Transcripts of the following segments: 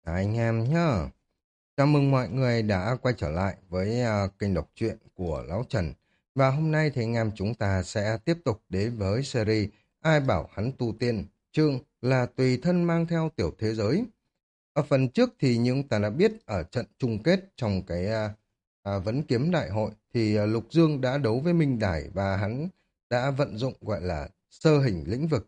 Anh em nhá. Chào mừng mọi người đã quay trở lại với kênh đọc truyện của Lão Trần. Và hôm nay thì anh em chúng ta sẽ tiếp tục đến với series Ai bảo hắn tu tiên, chương là tùy thân mang theo tiểu thế giới. Ở phần trước thì chúng ta đã biết ở trận chung kết trong cái vấn kiếm đại hội thì Lục Dương đã đấu với Minh Đài và hắn đã vận dụng gọi là sơ hình lĩnh vực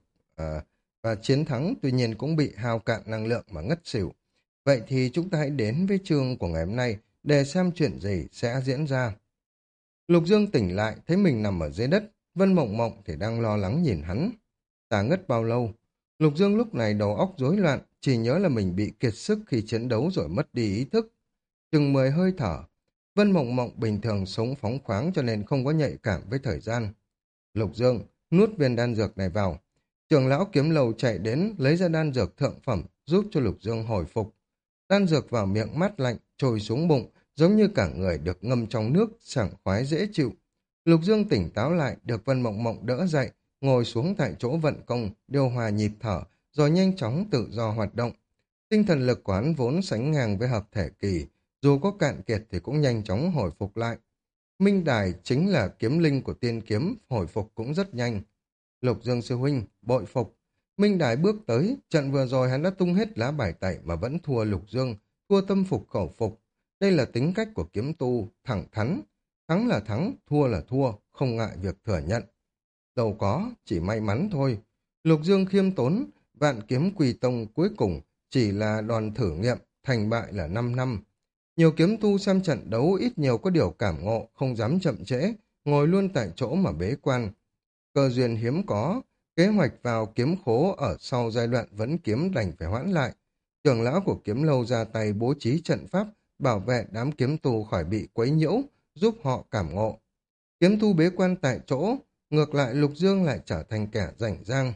và chiến thắng, tuy nhiên cũng bị hao cạn năng lượng mà ngất xỉu. Vậy thì chúng ta hãy đến với chương của ngày hôm nay để xem chuyện gì sẽ diễn ra. Lục Dương tỉnh lại, thấy mình nằm ở dưới đất, Vân Mộng Mộng thì đang lo lắng nhìn hắn. Ta ngất bao lâu? Lục Dương lúc này đầu óc rối loạn, chỉ nhớ là mình bị kiệt sức khi chiến đấu rồi mất đi ý thức. Chừng 10 hơi thở. Vân Mộng Mộng bình thường sống phóng khoáng cho nên không có nhạy cảm với thời gian. Lục Dương, nuốt viên đan dược này vào. Trưởng lão kiếm lầu chạy đến, lấy ra đan dược thượng phẩm, giúp cho Lục Dương hồi phục. Đan dược vào miệng mát lạnh, trồi xuống bụng, giống như cả người được ngâm trong nước, sảng khoái dễ chịu. Lục Dương tỉnh táo lại, được Vân Mộng Mộng đỡ dậy, ngồi xuống tại chỗ vận công, điều hòa nhịp thở, rồi nhanh chóng tự do hoạt động. Tinh thần lực của hắn vốn sánh ngang với hợp thể kỳ, dù có cạn kiệt thì cũng nhanh chóng hồi phục lại. Minh Đài chính là kiếm linh của tiên kiếm, hồi phục cũng rất nhanh. Lục Dương sư huynh, bội phục. Minh Đài bước tới, trận vừa rồi hắn đã tung hết lá bài tẩy mà vẫn thua Lục Dương, thua tâm phục khẩu phục. Đây là tính cách của kiếm tu, thẳng thắn. Thắng là thắng, thua là thua, không ngại việc thừa nhận. Đâu có, chỉ may mắn thôi. Lục Dương khiêm tốn, vạn kiếm quỳ tông cuối cùng chỉ là đòn thử nghiệm, thành bại là 5 năm. Nhiều kiếm tu xem trận đấu ít nhiều có điều cảm ngộ, không dám chậm trễ, ngồi luôn tại chỗ mà bế quan. Cơ duyên hiếm có, kế hoạch vào kiếm khố ở sau giai đoạn vẫn kiếm đành phải hoãn lại. Trưởng lão của kiếm lâu ra tay bố trí trận pháp, bảo vệ đám kiếm tu khỏi bị quấy nhiễu, giúp họ cảm ngộ. Kiếm tu bế quan tại chỗ, ngược lại Lục Dương lại trở thành kẻ rảnh rang.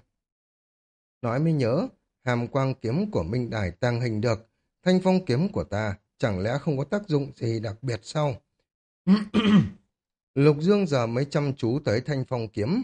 Nói mới nhớ, hàm quang kiếm của Minh Đài tăng hình được, thanh phong kiếm của ta chẳng lẽ không có tác dụng gì đặc biệt sao? Lục Dương giờ mới chăm chú tới thanh phong kiếm.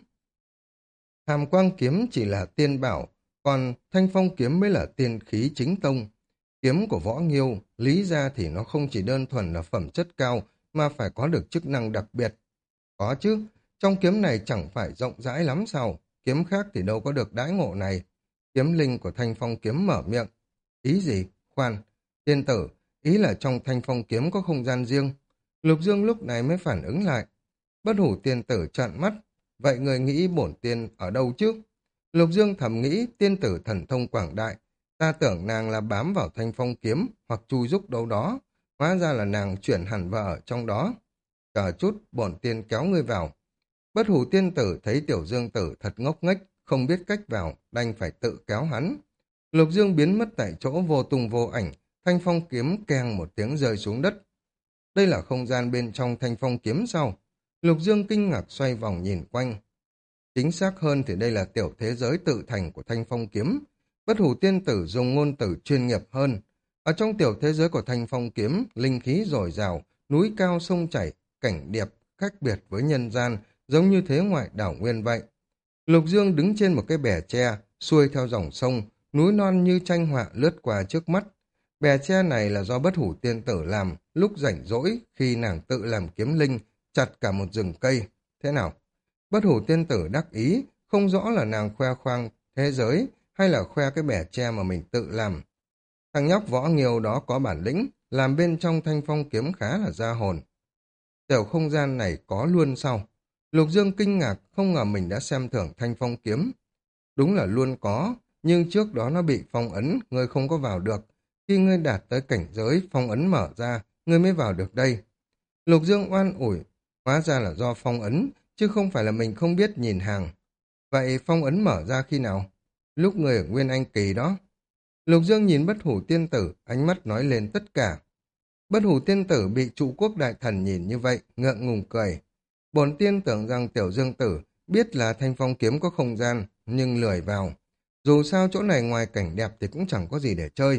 Hàm quang kiếm chỉ là tiên bảo, còn thanh phong kiếm mới là tiên khí chính tông. Kiếm của Võ Nghiêu, lý ra thì nó không chỉ đơn thuần là phẩm chất cao, mà phải có được chức năng đặc biệt. Có chứ, trong kiếm này chẳng phải rộng rãi lắm sao, kiếm khác thì đâu có được đãi ngộ này. Kiếm linh của thanh phong kiếm mở miệng. Ý gì? Khoan, tiên tử, ý là trong thanh phong kiếm có không gian riêng. Lục Dương lúc này mới phản ứng lại. Bất hủ tiên tử trợn mắt. Vậy người nghĩ bổn tiên ở đâu chứ? Lục Dương thầm nghĩ tiên tử thần thông quảng đại. Ta tưởng nàng là bám vào thanh phong kiếm hoặc chui rúc đâu đó. Hóa ra là nàng chuyển hẳn vào ở trong đó. Chờ chút, bổn tiên kéo ngươi vào. Bất hủ tiên tử thấy tiểu dương tử thật ngốc nghếch, không biết cách vào, đành phải tự kéo hắn. Lục Dương biến mất tại chỗ vô tung vô ảnh, thanh phong kiếm keng một tiếng rơi xuống đất. Đây là không gian bên trong thanh phong kiếm sao? Lục Dương kinh ngạc xoay vòng nhìn quanh. Chính xác hơn thì đây là tiểu thế giới tự thành của thanh phong kiếm. Bất hủ tiên tử dùng ngôn từ chuyên nghiệp hơn. Ở trong tiểu thế giới của thanh phong kiếm, linh khí dồi dào, núi cao sông chảy, cảnh đẹp, khác biệt với nhân gian, giống như thế ngoại đảo nguyên vậy. Lục Dương đứng trên một cái bè tre, xuôi theo dòng sông, núi non như tranh họa lướt qua trước mắt. Bè tre này là do bất hủ tiên tử làm, lúc rảnh rỗi, khi nàng tự làm kiếm linh, chặt cả một rừng cây. Thế nào? Bất hủ tiên tử đắc ý, không rõ là nàng khoe khoang thế giới, hay là khoe cái bè tre mà mình tự làm. Thằng nhóc Võ Nghiêu đó có bản lĩnh, làm bên trong thanh phong kiếm khá là ra hồn. Tiểu không gian này có luôn sao? Lục Dương kinh ngạc, không ngờ mình đã xem thưởng thanh phong kiếm. Đúng là luôn có, nhưng trước đó nó bị phong ấn, ngươi không có vào được. Khi ngươi đạt tới cảnh giới, phong ấn mở ra, ngươi mới vào được đây. Lục Dương oan ủi, hóa ra là do phong ấn, chứ không phải là mình không biết nhìn hàng. Vậy phong ấn mở ra khi nào? Lúc ngươi ở Nguyên Anh Kỳ đó. Lục Dương nhìn bất hủ tiên tử, ánh mắt nói lên tất cả. Bất hủ tiên tử bị trụ quốc đại thần nhìn như vậy, ngượng ngùng cười. Bổn tiên tưởng rằng tiểu dương tử biết là thanh phong kiếm có không gian, nhưng lười vào. Dù sao chỗ này ngoài cảnh đẹp thì cũng chẳng có gì để chơi.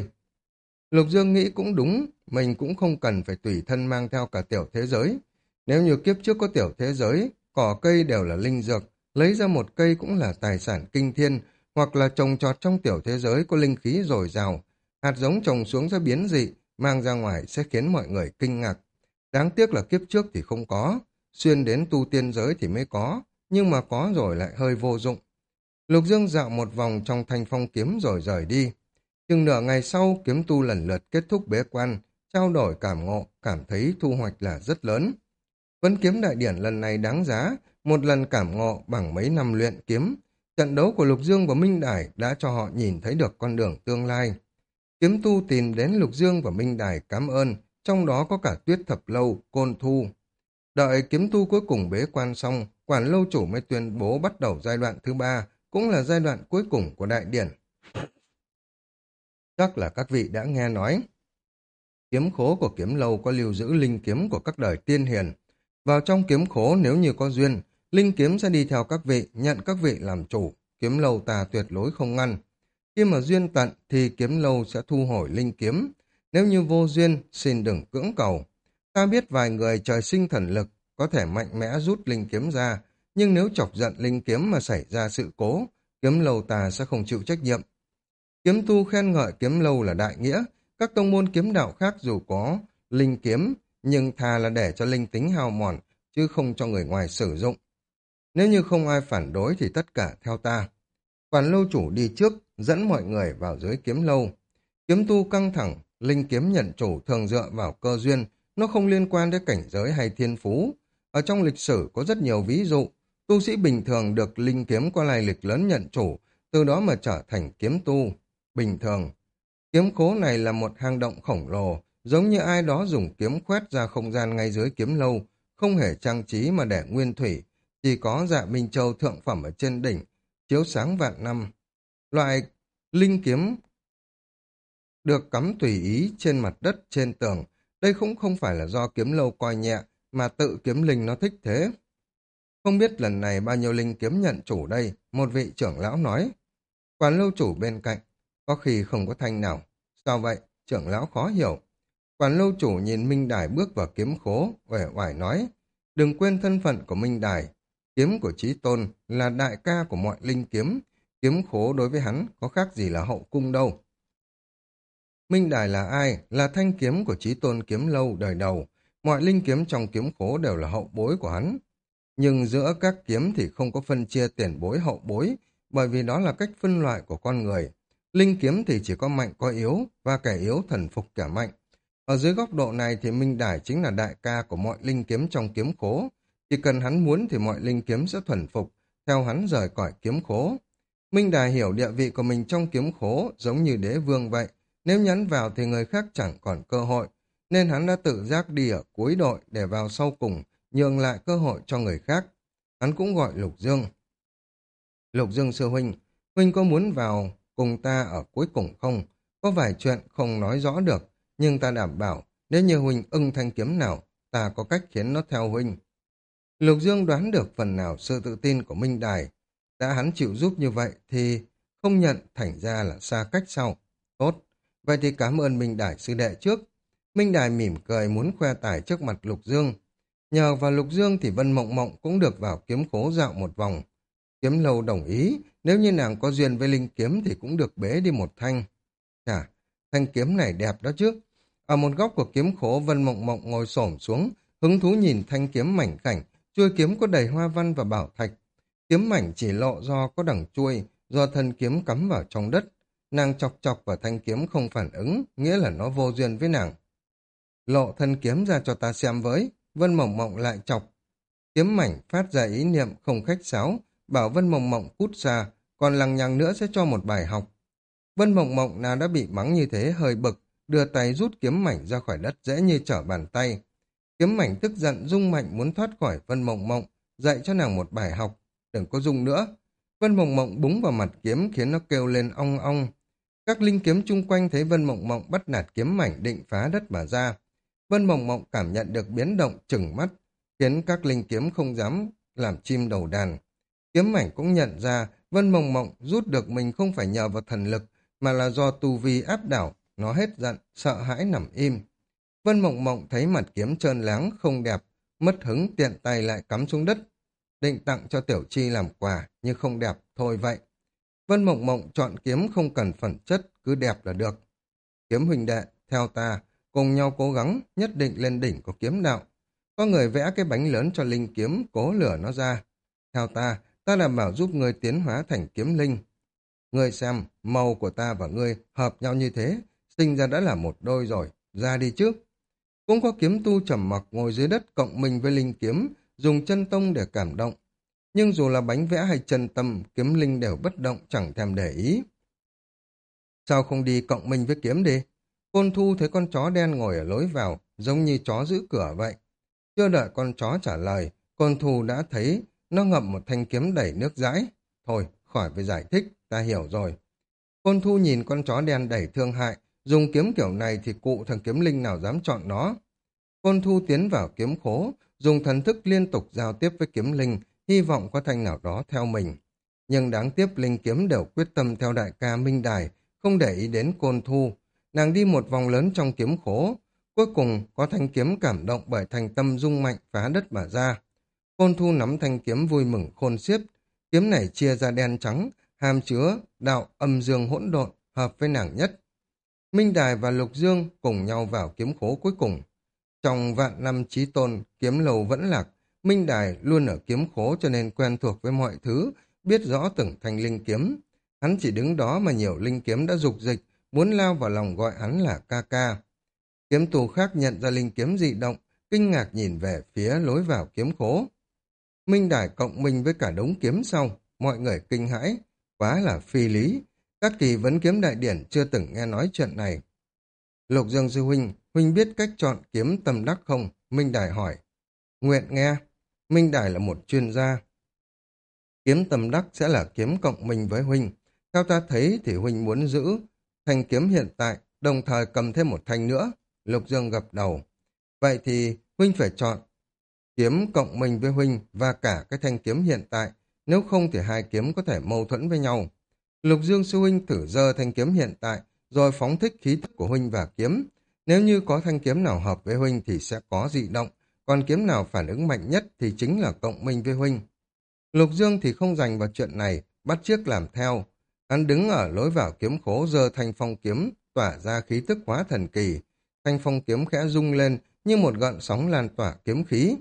Lục Dương nghĩ cũng đúng, mình cũng không cần phải tùy thân mang theo cả tiểu thế giới. Nếu như kiếp trước có tiểu thế giới, cỏ cây đều là linh dược, lấy ra một cây cũng là tài sản kinh thiên, hoặc là trồng trọt trong tiểu thế giới có linh khí dồi dào. Hạt giống trồng xuống sẽ biến dị, mang ra ngoài sẽ khiến mọi người kinh ngạc. Đáng tiếc là kiếp trước thì không có, xuyên đến tu tiên giới thì mới có, nhưng mà có rồi lại hơi vô dụng. Lục Dương dạo một vòng trong thanh phong kiếm rồi rời đi. Chừng nửa ngày sau, kiếm tu lần lượt kết thúc bế quan, trao đổi cảm ngộ, cảm thấy thu hoạch là rất lớn. Vấn kiếm đại điển lần này đáng giá, một lần cảm ngộ bằng mấy năm luyện kiếm. Trận đấu của Lục Dương và Minh Đài đã cho họ nhìn thấy được con đường tương lai. Kiếm tu tìm đến Lục Dương và Minh Đài cảm ơn, trong đó có cả Tuyết Thập Lâu, Côn Thu. Đợi kiếm tu cuối cùng bế quan xong, quản lâu chủ mới tuyên bố bắt đầu giai đoạn thứ 3, cũng là giai đoạn cuối cùng của đại điển. Chắc là các vị đã nghe nói. Kiếm khố của kiếm lâu có lưu giữ linh kiếm của các đời tiên hiền. Vào trong kiếm khố nếu như có duyên, linh kiếm sẽ đi theo các vị, nhận các vị làm chủ. Kiếm lâu ta tuyệt đối không ngăn. Khi mà duyên tận thì kiếm lâu sẽ thu hồi linh kiếm. Nếu như vô duyên, xin đừng cưỡng cầu. Ta biết vài người trời sinh thần lực, có thể mạnh mẽ rút linh kiếm ra, nhưng nếu chọc giận linh kiếm mà xảy ra sự cố, kiếm lâu ta sẽ không chịu trách nhiệm. Kiếm tu khen ngợi kiếm lâu là đại nghĩa, các tông môn kiếm đạo khác dù có linh kiếm, nhưng thà là để cho linh tính hao mòn, chứ không cho người ngoài sử dụng. Nếu như không ai phản đối thì tất cả theo ta. Quản lâu chủ đi trước, dẫn mọi người vào dưới kiếm lâu. Kiếm tu căng thẳng, linh kiếm nhận chủ thường dựa vào cơ duyên, nó không liên quan đến cảnh giới hay thiên phú. Ở trong lịch sử có rất nhiều ví dụ, tu sĩ bình thường được linh kiếm có lai lịch lớn nhận chủ, từ đó mà trở thành kiếm tu. Bình thường, kiếm khố này là một hang động khổng lồ, giống như ai đó dùng kiếm khoét ra không gian ngay dưới kiếm lâu, không hề trang trí mà để nguyên thủy, chỉ có dạ Minh Châu thượng phẩm ở trên đỉnh, chiếu sáng vạn năm. Loại linh kiếm được cắm tùy ý trên mặt đất, trên tường. Đây cũng không phải là do kiếm lâu coi nhẹ, mà tự kiếm linh nó thích thế. Không biết lần này bao nhiêu linh kiếm nhận chủ đây, một vị trưởng lão nói. Quản lâu chủ bên cạnh, có khi không có thanh nào. Sao vậy? Trưởng lão khó hiểu. Quản lâu chủ nhìn Minh Đài bước vào kiếm khố, uể oải nói, đừng quên thân phận của Minh Đài. Kiếm của Chí Tôn là đại ca của mọi linh kiếm. Kiếm khố đối với hắn có khác gì là hậu cung đâu. Minh Đài là ai? Là thanh kiếm của Chí Tôn kiếm lâu đời đầu. Mọi linh kiếm trong kiếm khố đều là hậu bối của hắn. Nhưng giữa các kiếm thì không có phân chia tiền bối hậu bối, bởi vì đó là cách phân loại của con người. Linh kiếm thì chỉ có mạnh có yếu, và kẻ yếu thần phục kẻ mạnh. Ở dưới góc độ này thì Minh Đài chính là đại ca của mọi linh kiếm trong kiếm khố. Chỉ cần hắn muốn thì mọi linh kiếm sẽ thuần phục, theo hắn rời khỏi kiếm khố. Minh Đài hiểu địa vị của mình trong kiếm khố giống như đế vương vậy. Nếu nhấn vào thì người khác chẳng còn cơ hội, nên hắn đã tự giác đi ở cuối đội để vào sau cùng, nhường lại cơ hội cho người khác. Hắn cũng gọi Lục Dương. Lục Dương sư huynh, huynh có muốn vào cùng ta ở cuối cùng không? Có vài chuyện không nói rõ được, nhưng ta đảm bảo nếu như huynh ưng thanh kiếm nào, ta có cách khiến nó theo huynh. Lục Dương đoán được phần nào sự tự tin của Minh Đài. Đã hắn chịu giúp như vậy thì không nhận thành ra là xa cách sau. Tốt, vậy thì cảm ơn Minh Đài sư đệ trước. Minh Đài mỉm cười muốn khoe tài trước mặt Lục Dương. Nhờ vào Lục Dương thì Vân Mộng Mộng cũng được vào kiếm khố dạo một vòng. Kiếm lâu đồng ý, nếu như nàng có duyên với linh kiếm thì cũng được bế đi một thanh. Chà, thanh kiếm này đẹp đó chứ. Ở một góc của kiếm khố Vân Mộng Mộng ngồi xổm xuống, hứng thú nhìn thanh kiếm mảnh khảnh, chuôi kiếm có đầy hoa văn và bảo thạch. Kiếm mảnh chỉ lộ do có đằng chuôi, do thân kiếm cắm vào trong đất. Nàng chọc chọc vào thanh kiếm không phản ứng, nghĩa là nó vô duyên với nàng. Lộ thân kiếm ra cho ta xem với, Vân Mộng Mộng lại chọc. Kiếm mảnh phát ra ý niệm không khách sáo, bảo Vân Mộng Mộng cút xa, còn lằng nhằng nữa sẽ cho một bài học. Vân Mộng Mộng nào đã bị mắng như thế hơi bực, đưa tay rút kiếm mảnh ra khỏi đất dễ như trở bàn tay. Kiếm mảnh tức giận rung mạnh muốn thoát khỏi Vân Mộng Mộng, dạy cho nàng một bài học, đừng có rung nữa. Vân Mộng Mộng búng vào mặt kiếm khiến nó kêu lên ong ong. Các linh kiếm chung quanh thấy Vân Mộng Mộng bắt nạt kiếm mảnh định phá đất mà ra. Vân Mộng Mộng cảm nhận được biến động chừng mắt, khiến các linh kiếm không dám làm chim đầu đàn. Kiếm mảnh cũng nhận ra Vân Mộng Mộng rút được mình không phải nhờ vào thần lực, mà là do tu vi áp đảo, nó hết giận, sợ hãi nằm im. Vân Mộng Mộng thấy mặt kiếm trơn láng không đẹp, mất hứng tiện tay lại cắm xuống đất. Định tặng cho Tiểu Chi làm quà, nhưng không đẹp, thôi vậy. Vân Mộng Mộng chọn kiếm không cần phẩm chất, cứ đẹp là được. Kiếm huynh đệ, theo ta, cùng nhau cố gắng, nhất định lên đỉnh của kiếm đạo. Có người vẽ cái bánh lớn cho linh kiếm, cố lửa nó ra. Theo ta đảm bảo giúp ngươi tiến hóa thành kiếm linh. Ngươi xem, màu của ta và ngươi hợp nhau như thế, sinh ra đã là một đôi rồi, ra đi trước. Cũng có kiếm tu trầm mặc ngồi dưới đất cộng mình với linh kiếm, dùng chân tông để cảm động. Nhưng dù là bánh vẽ hay chân tâm, kiếm linh đều bất động chẳng thèm để ý. Sao không đi cộng mình với kiếm đi? Côn Thu thấy con chó đen ngồi ở lối vào, giống như chó giữ cửa vậy. Chưa đợi con chó trả lời, Côn Thu đã thấy nó ngậm một thanh kiếm đẩy nước dãi. Thôi, khỏi phải giải thích, ta hiểu rồi. Côn Thu nhìn con chó đen đẩy thương hại, dùng kiếm kiểu này thì cụ thằng kiếm linh nào dám chọn nó. Côn Thu tiến vào kiếm khố, dùng thần thức liên tục giao tiếp với kiếm linh, hy vọng có thanh nào đó theo mình. Nhưng đáng tiếc linh kiếm đều quyết tâm theo đại ca Minh Đài, không để ý đến Côn Thu. Nàng đi một vòng lớn trong kiếm khố, cuối cùng có thanh kiếm cảm động bởi thành tâm rung mạnh phá đất mà ra. Côn Thu nắm thanh kiếm vui mừng khôn xiết, kiếm này chia ra đen trắng, hàm chứa đạo âm dương hỗn độn, hợp với nàng nhất. Minh Đài và Lục Dương cùng nhau vào kiếm khố cuối cùng. Trong vạn năm chí tôn, kiếm lầu vẫn lạc, Minh Đài luôn ở kiếm khố cho nên quen thuộc với mọi thứ, biết rõ từng thanh linh kiếm. Hắn chỉ đứng đó mà nhiều linh kiếm đã dục dịch, muốn lao vào lòng gọi hắn là ca ca. Kiếm tù khác nhận ra linh kiếm dị động, kinh ngạc nhìn về phía lối vào kiếm khố. Minh Đài cộng minh với cả đống kiếm sau, mọi người kinh hãi, quá là phi lý. Các kỳ vấn kiếm đại điển chưa từng nghe nói chuyện này. Lục Dương sư huynh, huynh biết cách chọn kiếm tâm đắc không? Minh Đài hỏi. Nguyện nghe. Minh Đài là một chuyên gia. Kiếm tâm đắc sẽ là kiếm cộng minh với huynh. Theo ta thấy thì huynh muốn giữ thanh kiếm hiện tại, đồng thời cầm thêm một thanh nữa. Lục Dương gật đầu. Vậy thì huynh phải chọn kiếm cộng minh với huynh và cả cái thanh kiếm hiện tại. Nếu không thì hai kiếm có thể mâu thuẫn với nhau. Lục Dương sư huynh thử giơ thanh kiếm hiện tại, rồi phóng thích khí tức của huynh và kiếm. Nếu như có thanh kiếm nào hợp với huynh thì sẽ có dị động, còn kiếm nào phản ứng mạnh nhất thì chính là cộng minh với huynh. Lục Dương thì không dành vào chuyện này, bắt chước làm theo. Hắn đứng ở lối vào kiếm khố giơ thanh phong kiếm, tỏa ra khí tức hóa thần kỳ. Thanh phong kiếm khẽ rung lên như một gợn sóng lan tỏa kiếm khí.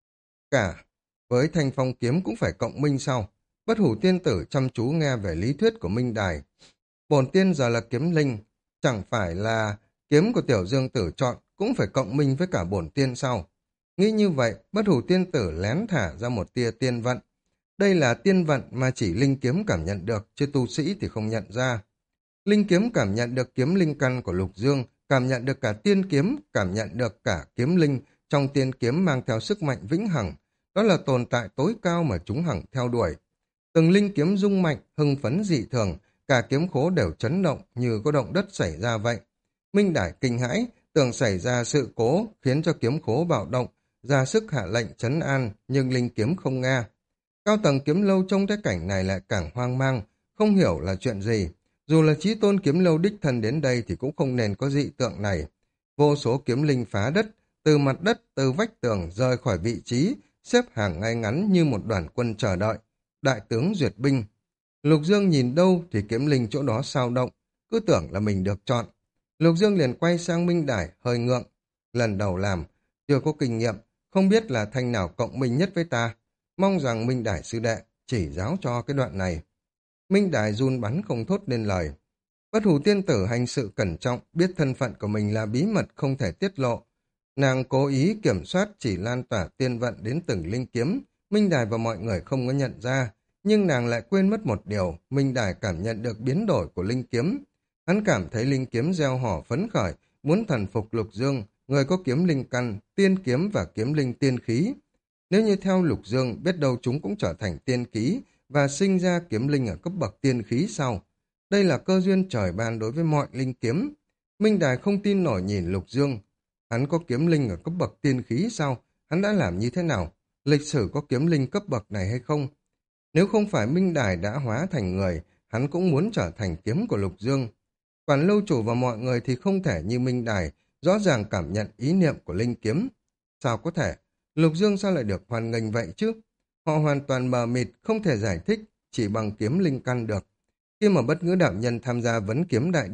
Cả với thanh phong kiếm cũng phải cộng minh sau. Bất Hủ Tiên Tử chăm chú nghe về lý thuyết của Minh Đài. Bổn tiên giờ là kiếm linh, chẳng phải là kiếm của Tiểu Dương Tử chọn cũng phải cộng minh với cả bổn tiên sau. Nghĩ như vậy, Bất Hủ Tiên Tử lén thả ra một tia tiên vận. Đây là tiên vận mà chỉ linh kiếm cảm nhận được, chứ tu sĩ thì không nhận ra. Linh kiếm cảm nhận được kiếm linh căn của Lục Dương, cảm nhận được cả tiên kiếm, cảm nhận được cả kiếm linh, trong tiên kiếm mang theo sức mạnh vĩnh hằng. Đó là tồn tại tối cao mà chúng hằng theo đuổi. Từng linh kiếm rung mạnh, hưng phấn dị thường, cả kiếm khố đều chấn động như có động đất xảy ra vậy. Minh Đài kinh hãi, tưởng xảy ra sự cố khiến cho kiếm khố bạo động, ra sức hạ lệnh trấn an, nhưng linh kiếm không nghe. Cao tầng kiếm lâu trong cái cảnh này lại càng hoang mang, không hiểu là chuyện gì. Dù là chí tôn kiếm lâu đích thân đến đây thì cũng không nên có dị tượng này. Vô số kiếm linh phá đất, từ mặt đất, từ vách tường rời khỏi vị trí, xếp hàng ngay ngắn như một đoàn quân chờ đợi. Đại tướng duyệt binh. Lục Dương nhìn đâu thì kiếm linh chỗ đó sao động, cứ tưởng là mình được chọn. Lục Dương liền quay sang Minh Đài, hơi ngượng. Lần đầu làm, chưa có kinh nghiệm, không biết là thanh nào cộng minh nhất với ta. Mong rằng Minh Đài sư đệ chỉ giáo cho cái đoạn này. Minh Đài run bắn không thốt nên lời. Bất Hủ Tiên Tử hành sự cẩn trọng, biết thân phận của mình là bí mật không thể tiết lộ. Nàng cố ý kiểm soát chỉ lan tỏa tiên vận đến từng linh kiếm. Minh Đài và mọi người không có nhận ra, nhưng nàng lại quên mất một điều. Minh Đài cảm nhận được biến đổi của linh kiếm. Hắn cảm thấy linh kiếm gieo hò phấn khởi, muốn thần phục Lục Dương, người có kiếm linh căn, tiên kiếm và kiếm linh tiên khí. Nếu như theo Lục Dương, biết đâu chúng cũng trở thành tiên khí và sinh ra kiếm linh ở cấp bậc tiên khí sau. Đây là cơ duyên trời ban đối với mọi linh kiếm. Minh Đài không tin nổi nhìn Lục Dương. Hắn có kiếm linh ở cấp bậc tiên khí sao? Hắn đã làm như thế nào? Lịch sử có kiếm linh cấp bậc này hay không? Nếu không phải Minh Đài đã hóa thành người, hắn cũng muốn trở thành kiếm của Lục Dương. Quản lâu chủ và mọi người thì không thể như Minh Đài, rõ ràng cảm nhận ý niệm của linh kiếm. Sao có thể? Lục Dương sao lại được hoan nghênh vậy chứ? Họ hoàn toàn mờ mịt, không thể giải thích, chỉ bằng kiếm linh căn được. Khi mà Bất Ngữ đạo nhân tham gia vấn kiếm đại điển,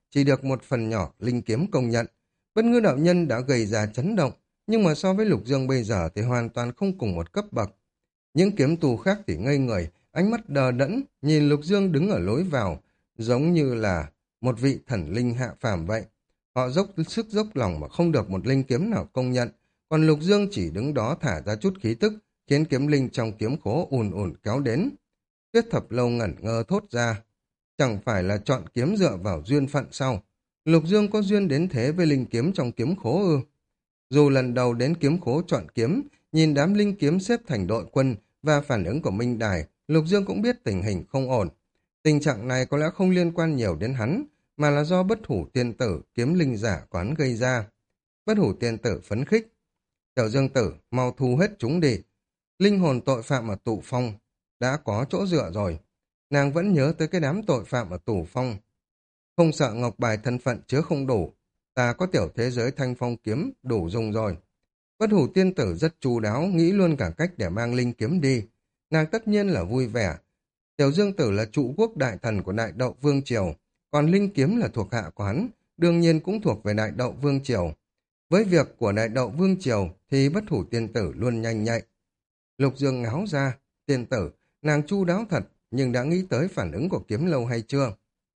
chỉ được một phần nhỏ linh kiếm công nhận. Bất ngư đạo nhân đã gây ra chấn động, nhưng mà so với Lục Dương bây giờ thì hoàn toàn không cùng một cấp bậc. Những kiếm tù khác thì ngây người, ánh mắt đờ đẫn, nhìn Lục Dương đứng ở lối vào, giống như là một vị thần linh hạ phàm vậy. Họ dốc sức dốc lòng mà không được một linh kiếm nào công nhận, còn Lục Dương chỉ đứng đó thả ra chút khí tức, khiến kiếm linh trong kiếm khố ùn ùn kéo đến. Tuyết Thập Lâu ngẩn ngơ thốt ra, chẳng phải là chọn kiếm dựa vào duyên phận sao? Lục Dương có duyên đến thế với linh kiếm trong kiếm khố ư? Dù lần đầu đến kiếm khố chọn kiếm, nhìn đám linh kiếm xếp thành đội quân và phản ứng của Minh Đài, Lục Dương cũng biết tình hình không ổn. Tình trạng này có lẽ không liên quan nhiều đến hắn, mà là do bất hủ tiên tử kiếm linh giả quán gây ra. Bất hủ tiên tử phấn khích. Tiểu Dương tử, mau thu hết chúng đi. Linh hồn tội phạm ở tụ phong đã có chỗ dựa rồi. Nàng vẫn nhớ tới cái đám tội phạm ở tù phong. Không sợ ngọc bài thân phận chứa không đủ. Ta có tiểu thế giới thanh phong kiếm đủ dùng rồi. Bất hủ tiên tử rất chu đáo, nghĩ luôn cả cách để mang linh kiếm đi. Nàng tất nhiên là vui vẻ. Tiểu Dương tử là trụ quốc đại thần của Đại Đậu Vương Triều, còn linh kiếm là thuộc hạ của hắn, đương nhiên cũng thuộc về Đại Đậu Vương Triều. Với việc của Đại Đậu Vương Triều thì bất hủ tiên tử luôn nhanh nhạy. Lục Dương ngáo ra, tiên tử, nàng chu đáo thật, nhưng đã nghĩ tới phản ứng của kiếm lâu hay chưa?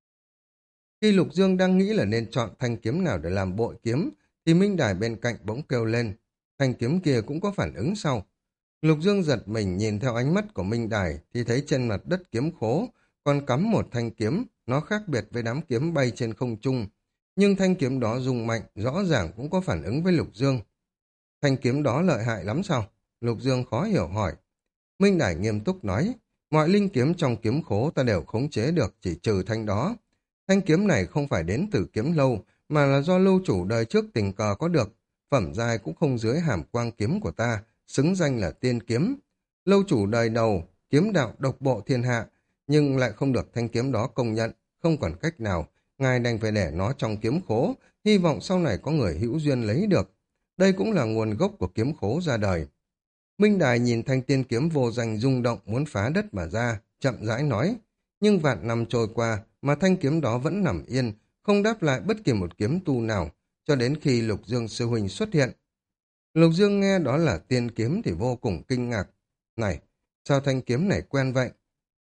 Khi Lục Dương đang nghĩ là nên chọn thanh kiếm nào để làm bội kiếm, thì Minh Đài bên cạnh bỗng kêu lên. Thanh kiếm kia cũng có phản ứng sau. Lục Dương giật mình nhìn theo ánh mắt của Minh Đài thì thấy trên mặt đất kiếm khố còn cắm một thanh kiếm, nó khác biệt với đám kiếm bay trên không trung. Nhưng thanh kiếm đó rung mạnh, rõ ràng cũng có phản ứng với Lục Dương. Thanh kiếm đó lợi hại lắm sao? Lục Dương khó hiểu hỏi. Minh Đài nghiêm túc nói, mọi linh kiếm trong kiếm khố ta đều khống chế được, chỉ trừ thanh đó. Thanh kiếm này không phải đến từ kiếm lâu, mà là do lâu chủ đời trước tình cờ có được. Phẩm giai cũng không dưới hàm quang kiếm của ta, xứng danh là tiên kiếm. Lâu chủ đời đầu, kiếm đạo độc bộ thiên hạ, nhưng lại không được thanh kiếm đó công nhận, không còn cách nào. Ngài đành phải để nó trong kiếm khố, hy vọng sau này có người hữu duyên lấy được. Đây cũng là nguồn gốc của kiếm khố ra đời. Minh Đài nhìn thanh tiên kiếm vô danh rung động muốn phá đất mà ra, chậm rãi nói. Nhưng vạn năm trôi qua mà thanh kiếm đó vẫn nằm yên, không đáp lại bất kỳ một kiếm tu nào, cho đến khi Lục Dương sư huynh xuất hiện. Lục Dương nghe đó là tiên kiếm thì vô cùng kinh ngạc. Này, sao thanh kiếm này quen vậy?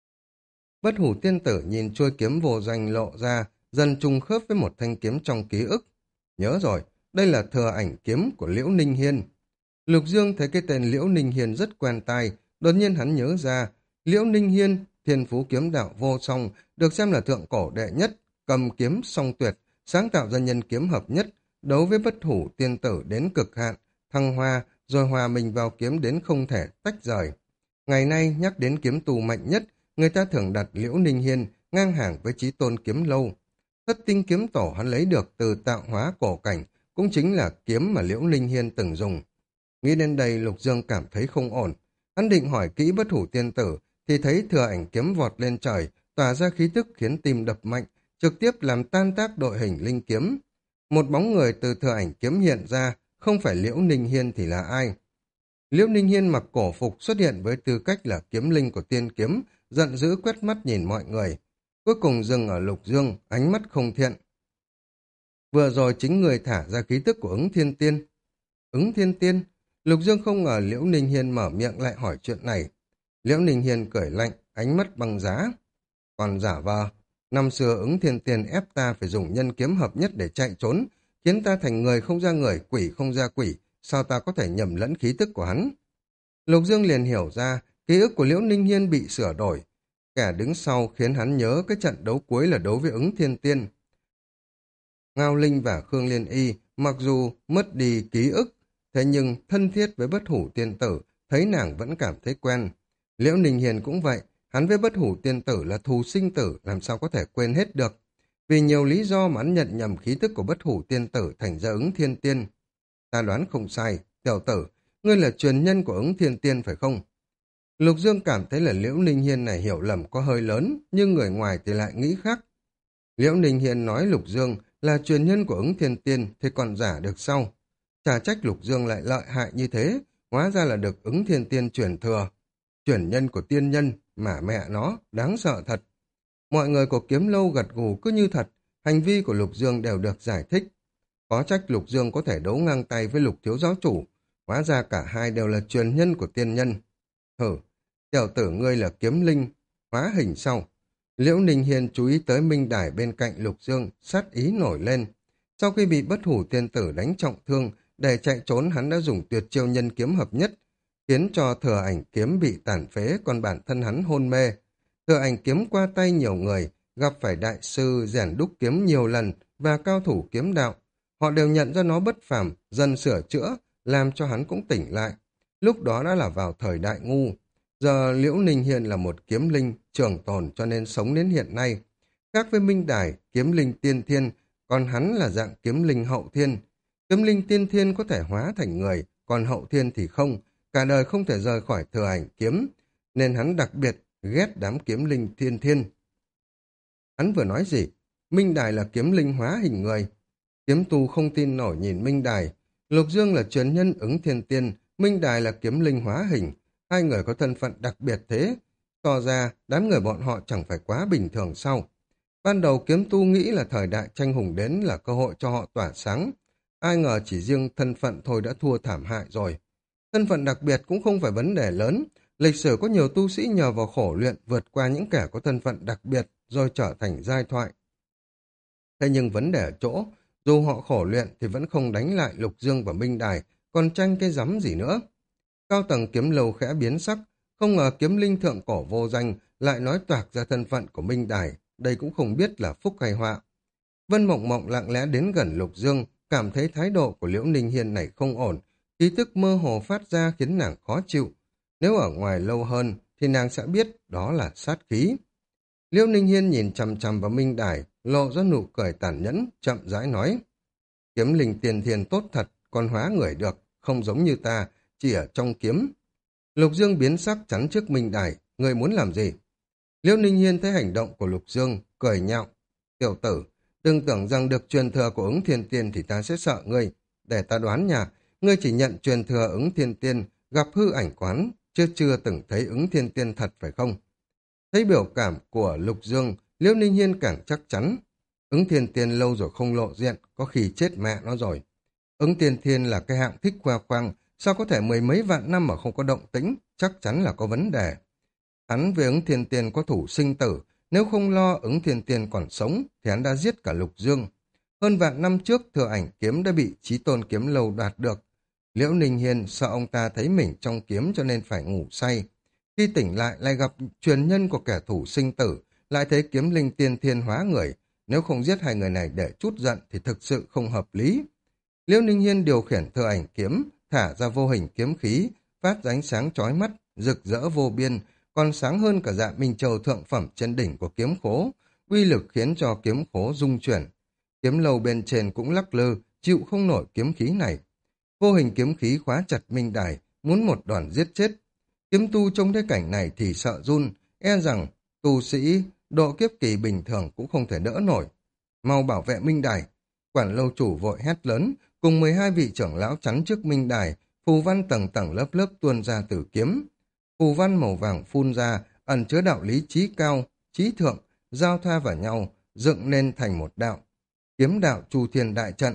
Bất hủ tiên tử nhìn chuôi kiếm vô danh lộ ra, dần trùng khớp với một thanh kiếm trong ký ức. Nhớ rồi, đây là thừa ảnh kiếm của Liễu Ninh Hiên. Lục Dương thấy cái tên Liễu Ninh Hiên rất quen tai, đột nhiên hắn nhớ ra, Liễu Ninh Hiên, thiên phú kiếm đạo vô song, được xem là thượng cổ đệ nhất, cầm kiếm song tuyệt, sáng tạo ra nhân kiếm hợp nhất, đấu với bất hủ tiên tử đến cực hạn, thăng hoa, rồi hòa mình vào kiếm đến không thể tách rời. Ngày nay nhắc đến kiếm tù mạnh nhất, người ta thường đặt Liễu Ninh Hiên ngang hàng với Chí Tôn kiếm lâu. Thất tinh kiếm tổ hắn lấy được từ tạo hóa cổ cảnh, cũng chính là kiếm mà Liễu Ninh Hiên từng dùng. Nghĩ đến đây Lục Dương cảm thấy không ổn. Hắn định hỏi kỹ bất hủ tiên tử, thì thấy thừa ảnh kiếm vọt lên trời, tỏa ra khí tức khiến tim đập mạnh, trực tiếp làm tan tác đội hình linh kiếm. Một bóng người từ thừa ảnh kiếm hiện ra, không phải Liễu Ninh Hiên thì là ai? Liễu Ninh Hiên mặc cổ phục xuất hiện với tư cách là kiếm linh của tiên kiếm, giận dữ quét mắt nhìn mọi người. Cuối cùng dừng ở Lục Dương, ánh mắt không thiện. Vừa rồi chính người thả ra khí tức của ứng thiên tiên. Ứng thiên tiên? Lục Dương không ngờ Liễu Ninh Hiên mở miệng lại hỏi chuyện này. Liễu Ninh Hiên cười lạnh, ánh mắt băng giá. Còn giả vờ, năm xưa ứng thiên tiên ép ta phải dùng nhân kiếm hợp nhất để chạy trốn, khiến ta thành người không ra người, quỷ không ra quỷ, sao ta có thể nhầm lẫn khí tức của hắn? Lục Dương liền hiểu ra, ký ức của Liễu Ninh Hiên bị sửa đổi. Kẻ đứng sau khiến hắn nhớ cái trận đấu cuối là đấu với ứng thiên tiên. Ngao Linh và Khương Liên Y, mặc dù mất đi ký ức, thế nhưng thân thiết với bất hủ tiên tử, thấy nàng vẫn cảm thấy quen. Liễu Ninh Hiền cũng vậy, hắn với bất hủ tiên tử là thù sinh tử, làm sao có thể quên hết được. Vì nhiều lý do mà hắn nhận nhầm khí tức của bất hủ tiên tử thành ra ứng thiên tiên. Ta đoán không sai, tiểu tử, ngươi là truyền nhân của ứng thiên tiên phải không? Lục Dương cảm thấy là Liễu Ninh Hiên này hiểu lầm có hơi lớn, nhưng người ngoài thì lại nghĩ khác. Liễu Ninh Hiên nói Lục Dương là truyền nhân của ứng thiên tiên thì còn giả được sau. Chả trách Lục Dương lại lợi hại như thế, hóa ra là được ứng thiên tiên truyền thừa. Truyền nhân của tiên nhân, mà mẹ nó, đáng sợ thật. Mọi người của kiếm lâu gật gù cứ như thật, hành vi của Lục Dương đều được giải thích. Có trách Lục Dương có thể đấu ngang tay với Lục thiếu giáo chủ, hóa ra cả hai đều là truyền nhân của tiên nhân. Hử, tiểu tử ngươi là kiếm linh, hóa hình sau. Liễu Ninh Hiên chú ý tới minh đài bên cạnh Lục Dương, sát ý nổi lên. Sau khi bị bất hủ tiên tử đánh trọng thương, để chạy trốn hắn đã dùng tuyệt chiêu nhân kiếm hợp nhất, khiến cho thừa ảnh kiếm bị tàn phế, còn bản thân hắn hôn mê. Thừa ảnh kiếm qua tay nhiều người, gặp phải đại sư rèn đúc kiếm nhiều lần và cao thủ kiếm đạo. Họ đều nhận ra nó bất phàm, dần sửa chữa, làm cho hắn cũng tỉnh lại. Lúc đó đã là vào thời đại ngu. Giờ Liễu Ninh Hiên là một kiếm linh trường tồn cho nên sống đến hiện nay. Khác với Minh Đài, kiếm linh tiên thiên, còn hắn là dạng kiếm linh hậu thiên. Kiếm linh tiên thiên có thể hóa thành người, còn hậu thiên thì không, cả đời không thể rời khỏi thừa ảnh kiếm, nên hắn đặc biệt ghét đám kiếm linh thiên thiên. Hắn vừa nói gì? Minh Đài là kiếm linh hóa hình người. Kiếm tu không tin nổi nhìn Minh Đài. Lục Dương là truyền nhân ứng thiên tiên, Minh Đài là kiếm linh hóa hình. Hai người có thân phận đặc biệt thế. So ra, đám người bọn họ chẳng phải quá bình thường sao? Ban đầu kiếm tu nghĩ là thời đại tranh hùng đến là cơ hội cho họ tỏa sáng. Ai ngờ chỉ riêng thân phận thôi đã thua thảm hại rồi. Thân phận đặc biệt cũng không phải vấn đề lớn. Lịch sử có nhiều tu sĩ nhờ vào khổ luyện vượt qua những kẻ có thân phận đặc biệt rồi trở thành giai thoại. Thế nhưng vấn đề ở chỗ, dù họ khổ luyện thì vẫn không đánh lại Lục Dương và Minh Đài, còn tranh cái rắm gì nữa. Cao tầng kiếm lâu khẽ biến sắc, không ngờ kiếm linh thượng cổ vô danh lại nói toạc ra thân phận của Minh Đài, đây cũng không biết là phúc hay họa. Vân Mộng Mộng lặng lẽ đến gần Lục Dương, cảm thấy thái độ của Liễu Ninh Hiên này không ổn, khí tức mơ hồ phát ra khiến nàng khó chịu. Nếu ở ngoài lâu hơn thì nàng sẽ biết đó là sát khí. Liễu Ninh Hiên nhìn chằm chằm vào Minh Đài, lộ ra nụ cười tàn nhẫn, chậm rãi nói. Kiếm linh tiền thiền tốt thật, còn hóa người được, không giống như ta, chỉ ở trong kiếm. Lục Dương biến sắc chắn trước Minh Đài, người muốn làm gì? Liễu Ninh Hiên thấy hành động của Lục Dương, cười nhạo. Tiểu tử, đừng tưởng rằng được truyền thừa của ứng thiên tiên thì ta sẽ sợ ngươi. Để ta đoán nhà, ngươi chỉ nhận truyền thừa ứng thiên tiên, gặp hư ảnh quán, chưa từng thấy ứng thiên tiên thật phải không? Thấy biểu cảm của Lục Dương, Liễu Ninh Hiên càng chắc chắn. Ứng thiên tiên lâu rồi không lộ diện, có khi chết mẹ nó rồi. Ứng thiên tiên là cái hạng thích khoe khoang, sao có thể mười mấy vạn năm mà không có động tĩnh, chắc chắn là có vấn đề. Hắn với ứng thiên tiên có thủ sinh tử, nếu không lo ứng thiên tiên còn sống, thì hắn đã giết cả Lục Dương. Hơn vạn năm trước, thừa ảnh kiếm đã bị Chí Tôn kiếm lâu đoạt được. Liễu Ninh Hiên sợ ông ta thấy mình trong kiếm cho nên phải ngủ say. Khi tỉnh lại gặp truyền nhân của kẻ thủ sinh tử, lại thấy kiếm linh tiên thiên hóa người. Nếu không giết hai người này để trút giận thì thực sự không hợp lý. Liễu Ninh Hiên điều khiển thừa ảnh kiếm, thả ra vô hình kiếm khí, phát ra ánh sáng chói mắt, rực rỡ vô biên, còn sáng hơn cả Dạ Minh Châu thượng phẩm trên đỉnh của kiếm khố, uy lực khiến cho kiếm khố rung chuyển. Kiếm lầu bên trên cũng lắc lư, chịu không nổi kiếm khí này. Vô hình kiếm khí khóa chặt Minh Đài, muốn một đòn giết chết. Kiếm tu trong thế cảnh này thì sợ run, e rằng tu sĩ độ kiếp kỳ bình thường cũng không thể đỡ nổi. Mau bảo vệ Minh Đài. Quản lâu chủ vội hét lớn, cùng 12 vị trưởng lão chắn trước Minh Đài, phù văn tầng tầng lớp lớp tuôn ra từ kiếm. Phù văn màu vàng phun ra, ẩn chứa đạo lý trí cao, trí thượng, giao thoa vào nhau, dựng nên thành một đạo. Kiếm đạo Chu Thiên Đại Trận,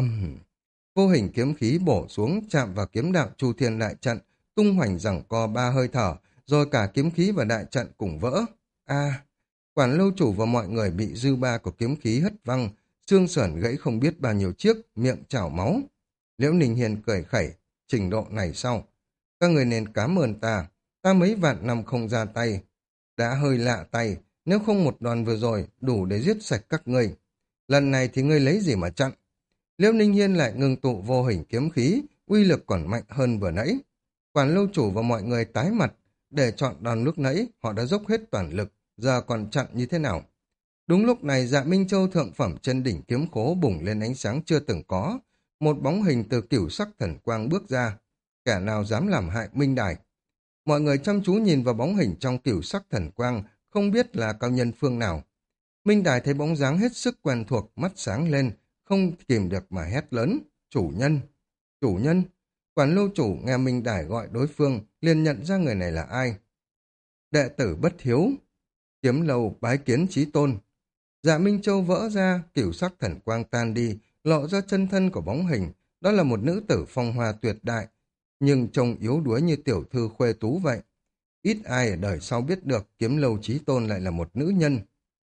vô hình kiếm khí bổ xuống chạm vào kiếm đạo Chu Thiên Đại Trận, tung hoành giằng co 3 hơi thở, rồi cả kiếm khí và đại trận cùng vỡ. Quản lâu chủ và mọi người bị dư ba của kiếm khí hất văng, xương sườn gãy không biết bao nhiêu chiếc, miệng trào máu. Liễu Ninh Hiên cười khẩy, trình độ này sau. Các người nên cảm ơn ta mấy vạn năm không ra tay. Đã hơi lạ tay, nếu không một đòn vừa rồi đủ để giết sạch các ngươi. Lần này thì ngươi lấy gì mà chặn? Liễu Ninh Hiên lại ngưng tụ vô hình kiếm khí, uy lực còn mạnh hơn vừa nãy. Quản lâu chủ và mọi người tái mặt, để chọn đòn lúc nãy, họ đã dốc hết toàn lực, giờ còn chặn như thế nào? Đúng lúc này Dạ Minh Châu thượng phẩm trên đỉnh kiếm khố bùng lên ánh sáng chưa từng có, một bóng hình từ cửu sắc thần quang bước ra. Kẻ nào dám làm hại Minh Đài? Mọi người chăm chú nhìn vào bóng hình trong cửu sắc thần quang, không biết là cao nhân phương nào. Minh Đài thấy bóng dáng hết sức quen thuộc, mắt sáng lên, không kìm được mà hét lớn. Chủ nhân! Chủ nhân! Quản lâu chủ nghe Minh Đài gọi đối phương, liền nhận ra người này là ai. Đệ tử bất hiếu! Kiếm lâu bái kiến Chí Tôn! Dạ Minh Châu vỡ ra, cửu sắc thần quang tan đi, lộ ra chân thân của bóng hình, đó là một nữ tử phong hoa tuyệt đại, nhưng trông yếu đuối như tiểu thư khuê tú vậy. Ít ai ở đời sau biết được Kiếm Lâu Chí Tôn lại là một nữ nhân.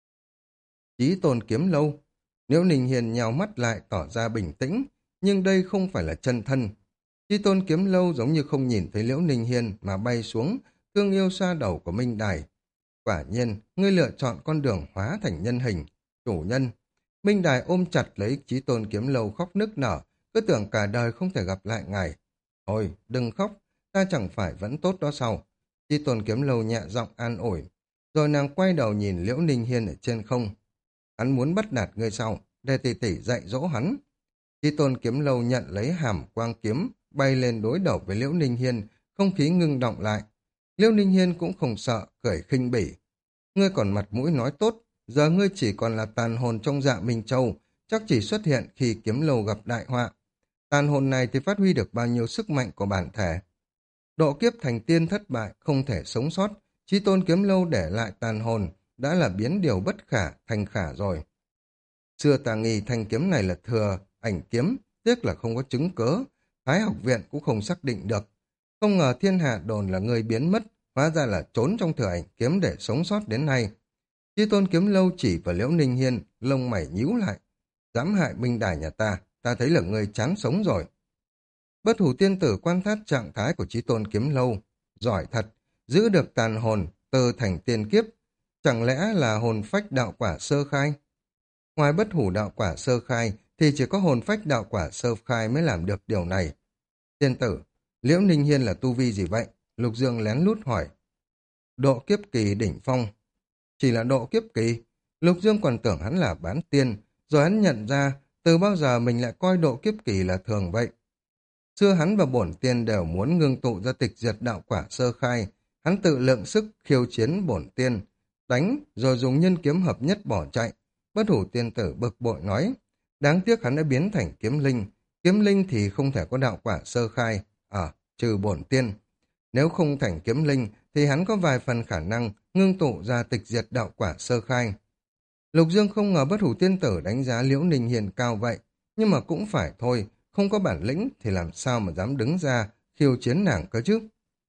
Chí Tôn Kiếm Lâu. Liễu Ninh Hiền nhào mắt lại tỏ ra bình tĩnh, nhưng đây không phải là chân thân. Chí Tôn Kiếm Lâu giống như không nhìn thấy Liễu Ninh Hiền mà bay xuống, thương yêu xoa đầu của Minh Đài. Quả nhiên, ngươi lựa chọn con đường hóa thành nhân hình, chủ nhân. Minh Đài ôm chặt lấy Chí Tôn Kiếm Lâu khóc nức nở, cứ tưởng cả đời không thể gặp lại ngài. Thôi, đừng khóc, ta chẳng phải vẫn tốt đó sao? Chí Tôn Kiếm Lâu nhẹ giọng an ủi, rồi nàng quay đầu nhìn Liễu Ninh Hiên ở trên không. Hắn muốn bắt nạt ngươi sau, để tỷ tỷ dạy dỗ hắn. Chí Tôn Kiếm Lâu nhận lấy hàm quang kiếm, bay lên đối đầu với Liễu Ninh Hiên, không khí ngưng động lại. Liễu Ninh Hiên cũng không sợ, cười khinh bỉ. Ngươi còn mặt mũi nói tốt, giờ ngươi chỉ còn là tàn hồn trong Dạ Minh Châu, chắc chỉ xuất hiện khi Kiếm Lâu gặp đại họa. Tàn hồn này thì phát huy được bao nhiêu sức mạnh của bản thể. Độ kiếp thành tiên thất bại, không thể sống sót, Chí Tôn Kiếm Lâu để lại tàn hồn, đã là biến điều bất khả thành khả rồi. Xưa ta nghi thanh kiếm này là thừa ảnh kiếm, tiếc là không có chứng cớ, Thái học viện cũng không xác định được. Không ngờ thiên hạ đồn là người biến mất, hóa ra là trốn trong thừa ảnh kiếm để sống sót đến nay. Chí Tôn Kiếm Lâu chỉ vào Liễu Ninh Hiên, lông mày nhíu lại. Dám hại Minh Đài nhà ta thấy là người chán sống rồi. Bất Hủ Tiên Tử quan sát trạng thái của Chí Tôn Kiếm Lâu. Giỏi thật, giữ được tàn hồn, từ thành tiên kiếp. Chẳng lẽ là hồn phách đạo quả sơ khai? Ngoài Bất Hủ đạo quả sơ khai, thì chỉ có hồn phách đạo quả sơ khai mới làm được điều này. Tiên tử, Liễu Ninh Hiên là tu vi gì vậy? Lục Dương lén lút hỏi. Độ kiếp kỳ đỉnh phong. Chỉ là độ kiếp kỳ. Lục Dương còn tưởng hắn là bán tiên, rồi hắn nhận ra từ bao giờ mình lại coi độ kiếp kỳ là thường vậy. Xưa hắn và bổn tiên đều muốn ngưng tụ ra tịch diệt đạo quả sơ khai, hắn tự lượng sức khiêu chiến bổn tiên, đánh rồi dùng nhân kiếm hợp nhất bỏ chạy. Bất Hủ Tiên Tử bực bội nói, đáng tiếc hắn đã biến thành kiếm linh thì không thể có đạo quả sơ khai, trừ bổn tiên. Nếu không thành kiếm linh thì hắn có vài phần khả năng ngưng tụ ra tịch diệt đạo quả sơ khai. Lục Dương không ngờ Bất Hủ Tiên Tử đánh giá Liễu Ninh Hiền cao vậy, nhưng mà cũng phải thôi, không có bản lĩnh thì làm sao mà dám đứng ra khiêu chiến nàng cơ chứ.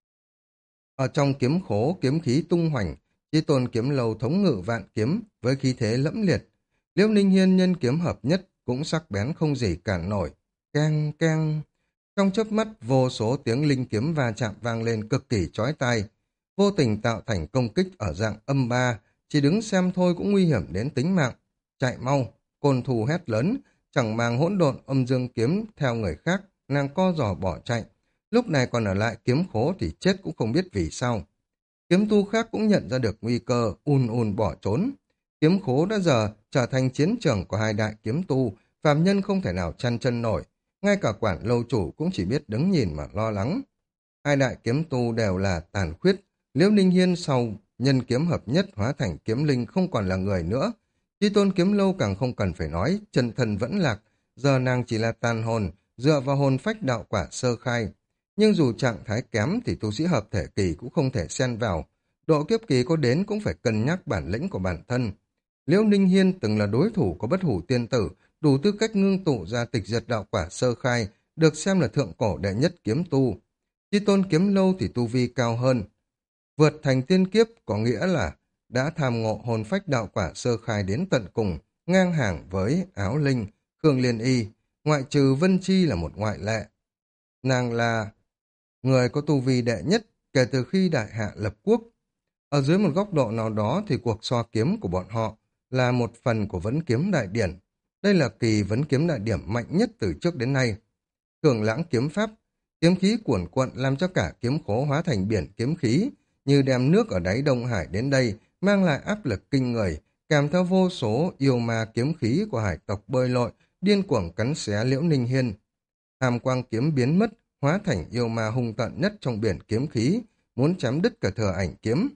Ở trong kiếm khố, kiếm khí tung hoành, Chí Tôn Kiếm Lâu thống ngự vạn kiếm với khí thế lẫm liệt. Liễu Ninh Hiên nhân kiếm hợp nhất cũng sắc bén không gì cản nổi. Keng keng. Trong chớp mắt, vô số tiếng linh kiếm va chạm vang lên cực kỳ chói tai, vô tình tạo thành công kích ở dạng âm ba, chỉ đứng xem thôi cũng nguy hiểm đến tính mạng. Chạy mau, côn thù hét lớn, chẳng màng hỗn độn âm dương kiếm theo người khác, nàng co giò bỏ chạy. Lúc này còn ở lại kiếm khố thì chết cũng không biết vì sao. Kiếm tu khác cũng nhận ra được nguy cơ, ùn bỏ trốn. Kiếm khố đã giờ trở thành chiến trường của hai đại kiếm tu, phàm nhân không thể nào chăn chân nổi. Ngay cả quản lâu chủ cũng chỉ biết đứng nhìn mà lo lắng. Hai đại kiếm tu đều là tàn khuyết. Liễu Ninh Hiên sau nhân kiếm hợp nhất hóa thành kiếm linh không còn là người nữa. Chí Tôn Kiếm Lâu càng không cần phải nói, chân thần vẫn lạc. Giờ nàng chỉ là tàn hồn, dựa vào hồn phách đạo quả sơ khai. Nhưng dù trạng thái kém thì tu sĩ hợp thể kỳ cũng không thể xen vào. Độ kiếp kỳ có đến cũng phải cân nhắc bản lĩnh của bản thân. Liễu Ninh Hiên từng là đối thủ của Bất Hủ Tiên Tử, đủ tư cách ngưng tụ ra tịch diệt đạo quả sơ khai, được xem là thượng cổ đệ nhất kiếm tu. Chí Tôn Kiếm Lâu thì tu vi cao hơn. Vượt thành tiên kiếp có nghĩa là đã tham ngộ hồn phách đạo quả sơ khai đến tận cùng, ngang hàng với Áo Linh, Khương Liên Y, ngoại trừ Vân Chi là một ngoại lệ. Nàng là người có tu vi đệ nhất kể từ khi đại hạ lập quốc. Ở dưới một góc độ nào đó thì cuộc so kiếm của bọn họ là một phần của vấn kiếm đại điển. Đây là kỳ vấn kiếm đại điểm mạnh nhất từ trước đến nay. Cường lãng kiếm pháp, kiếm khí cuồn cuộn làm cho cả kiếm khố hóa thành biển kiếm khí, như đem nước ở đáy Đông Hải đến đây, mang lại áp lực kinh người, kèm theo vô số yêu ma kiếm khí của hải tộc bơi lội, điên cuồng cắn xé Liễu Ninh Hiên. Hàm quang kiếm biến mất, hóa thành yêu ma hung tận nhất trong biển kiếm khí, muốn chém đứt cả thừa ảnh kiếm.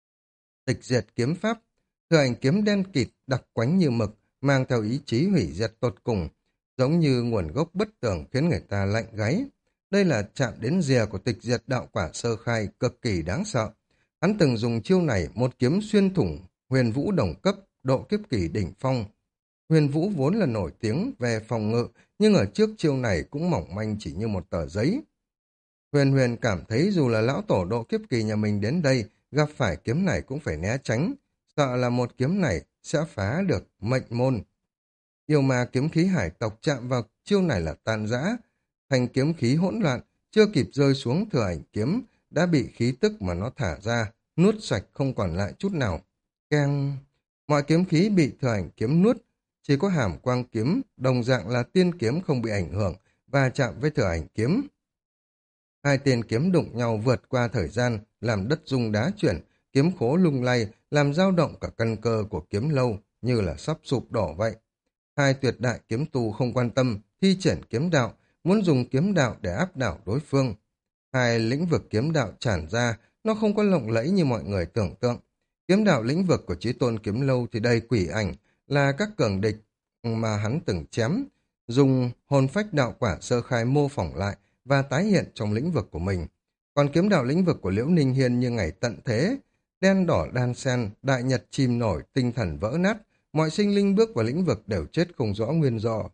Tịch diệt kiếm pháp, thừa ảnh kiếm đen kịt, đặc quánh như mực, mang theo ý chí hủy diệt tột cùng, giống như nguồn gốc bất tường khiến người ta lạnh gáy. Đây là chạm đến rìa của tịch diệt đạo quả sơ khai cực kỳ đáng sợ. Hắn từng dùng chiêu này một kiếm xuyên thủng huyền vũ đồng cấp độ kiếp kỳ đỉnh phong. Huyền Vũ vốn là nổi tiếng về phòng ngự, nhưng ở trước chiêu này cũng mỏng manh chỉ như một tờ giấy. Huyền Huyền cảm thấy dù là lão tổ độ kiếp kỳ nhà mình đến đây, gặp phải kiếm này cũng phải né tránh, sợ là một kiếm này sẽ phá được mệnh môn. Yêu ma kiếm khí hải tộc chạm vào chiêu này là tan rã, thành kiếm khí hỗn loạn, chưa kịp rơi xuống thừa ảnh kiếm, đã bị khí tức mà nó thả ra, nuốt sạch không còn lại chút nào. Keng! Mọi kiếm khí bị thừa ảnh kiếm nuốt, chỉ có hàm quang kiếm, đồng dạng là tiên kiếm không bị ảnh hưởng, và chạm với thừa ảnh kiếm. Hai tên kiếm đụng nhau vượt qua thời gian, làm đất rung đá chuyển, kiếm khố lung lay, làm dao động cả căn cơ của kiếm lâu, như là sắp sụp đổ vậy. Hai tuyệt đại kiếm tu không quan tâm, thi triển kiếm đạo, muốn dùng kiếm đạo để áp đảo đối phương. Hai lĩnh vực kiếm đạo tràn ra, nó không có lộng lẫy như mọi người tưởng tượng. Kiếm đạo lĩnh vực của Chí Tôn Kiếm Lâu thì đầy quỷ ảnh, là các cường địch mà hắn từng chém, dùng hồn phách đạo quả sơ khai mô phỏng lại và tái hiện trong lĩnh vực của mình. Còn kiếm đạo lĩnh vực của Liễu Ninh Hiên như ngày tận thế, đen đỏ đan sen, đại nhật chìm nổi, tinh thần vỡ nát, mọi sinh linh bước vào lĩnh vực đều chết không rõ nguyên do.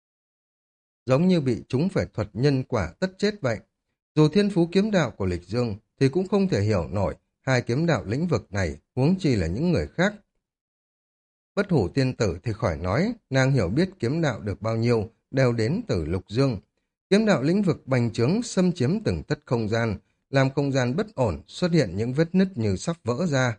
Giống như bị chúng phải thuật nhân quả tất chết vậy. Dù thiên phú kiếm đạo của Lịch Dương thì cũng không thể hiểu nổi hai kiếm đạo lĩnh vực này, huống chi là những người khác. Bất Hủ tiên tử thì khỏi nói, nàng hiểu biết kiếm đạo được bao nhiêu, đều đến từ Lục Dương. Kiếm đạo lĩnh vực bành trướng xâm chiếm từng tất không gian, làm không gian bất ổn, xuất hiện những vết nứt như sắp vỡ ra.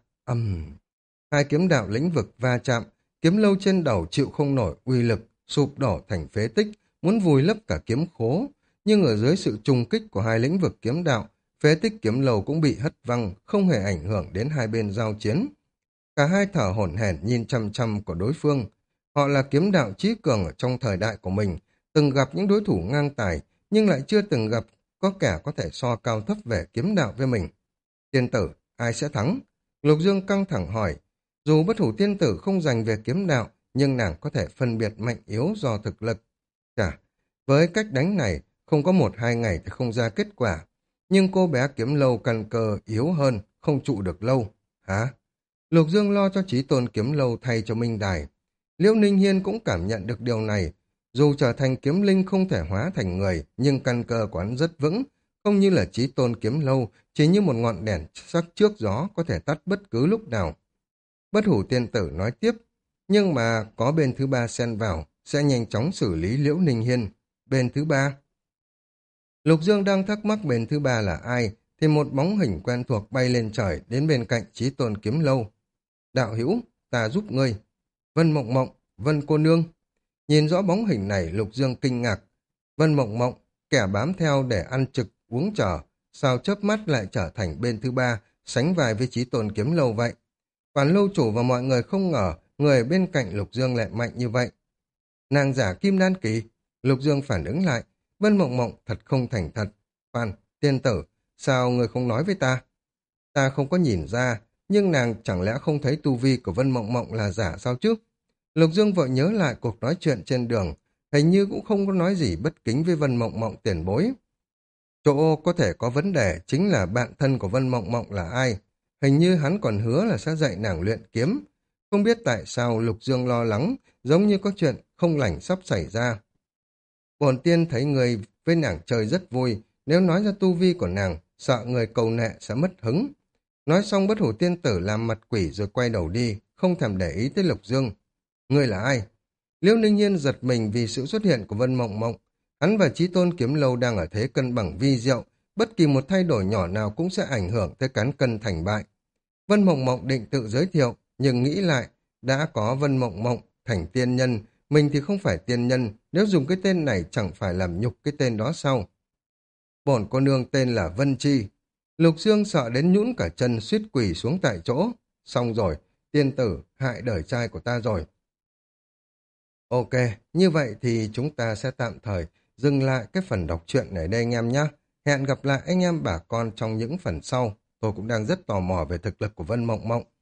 Hai kiếm đạo lĩnh vực va chạm, kiếm lâu trên đầu chịu không nổi uy lực, sụp đổ thành phế tích, muốn vùi lấp cả kiếm khố. Nhưng ở dưới sự trùng kích của hai lĩnh vực kiếm đạo, phế tích kiếm lâu cũng bị hất văng, không hề ảnh hưởng đến hai bên giao chiến. Cả hai thở hổn hển nhìn chăm chăm của đối phương. Họ là kiếm đạo trí cường ở trong thời đại của mình, từng gặp những đối thủ ngang tài, nhưng lại chưa từng gặp có kẻ có thể so cao thấp về kiếm đạo với mình. Tiên tử, ai sẽ thắng? Lục Dương căng thẳng hỏi. Dù Bất Hủ tiên tử không giành về kiếm đạo, nhưng nàng có thể phân biệt mạnh yếu do thực lực. Chà, với cách đánh này, không có 1-2 ngày thì không ra kết quả. Nhưng cô bé kiếm lâu căn cơ yếu hơn, không trụ được lâu. Hả? Lục Dương lo cho Chí Tôn Kiếm Lâu thay cho Minh Đài. Liễu Ninh Hiên cũng cảm nhận được điều này. Dù trở thành kiếm linh không thể hóa thành người, nhưng căn cơ của hắn rất vững, không như là Chí Tôn Kiếm Lâu, chỉ như một ngọn đèn sắc trước gió có thể tắt bất cứ lúc nào. Bất Hủ tiên tử nói tiếp, nhưng mà có bên thứ ba xen vào, sẽ nhanh chóng xử lý Liễu Ninh Hiên. Bên thứ ba? Lục Dương đang thắc mắc bên thứ ba là ai, thì một bóng hình quen thuộc bay lên trời đến bên cạnh Chí Tôn Kiếm Lâu. Đạo hữu, ta giúp ngươi. Vân Mộng Mộng, Vân cô nương. Nhìn rõ bóng hình này, Lục Dương kinh ngạc. Vân Mộng Mộng, kẻ bám theo để ăn trực, uống trà, sao chớp mắt lại trở thành bên thứ ba, sánh vai với Chí Tôn Kiếm Lâu vậy. Quản lâu chủ và mọi người không ngờ, người bên cạnh Lục Dương lại mạnh như vậy. Nàng giả kim đan kỳ. Lục Dương phản ứng lại. Vân Mộng Mộng thật không thành thật. Phan, tiên tử, sao người không nói với ta? Ta không có nhìn ra, nhưng nàng chẳng lẽ không thấy tu vi của Vân Mộng Mộng là giả sao chứ? Lục Dương vội nhớ lại cuộc nói chuyện trên đường, hình như cũng không có nói gì bất kính với Vân Mộng Mộng tiền bối. Chỗ có thể có vấn đề chính là bạn thân của Vân Mộng Mộng là ai. Hình như hắn còn hứa là sẽ dạy nàng luyện kiếm. Không biết tại sao Lục Dương lo lắng, giống như có chuyện không lành sắp xảy ra. Bổn tiên thấy người với nàng chơi rất vui, nếu nói ra tu vi của nàng, sợ người cầu nệ sẽ mất hứng. Nói xong Bất Hủ tiên tử làm mặt quỷ rồi quay đầu đi, không thèm để ý tới Lục Dương. Ngươi là ai? Liễu Ninh Hiên giật mình vì sự xuất hiện của Vân Mộng Mộng. Hắn và Chí Tôn Kiếm Lâu đang ở thế cân bằng vi diệu, bất kỳ một thay đổi nhỏ nào cũng sẽ ảnh hưởng tới cán cân thành bại. Vân Mộng Mộng định tự giới thiệu, nhưng nghĩ lại, đã có Vân Mộng Mộng thành tiên nhân, mình thì không phải tiên nhân, nếu dùng cái tên này chẳng phải làm nhục cái tên đó sao? Bổn cô nương tên là Vân Chi. Lục Dương sợ đến nhũn cả chân, suýt quỳ xuống tại chỗ. Xong rồi, tiên tử hại đời trai của ta rồi. Ok, như vậy thì chúng ta sẽ tạm thời dừng lại cái phần đọc truyện này đây anh em nhé. Hẹn gặp lại anh em bà con trong những phần sau. Tôi cũng đang rất tò mò về thực lực của Vân Mộng Mộng.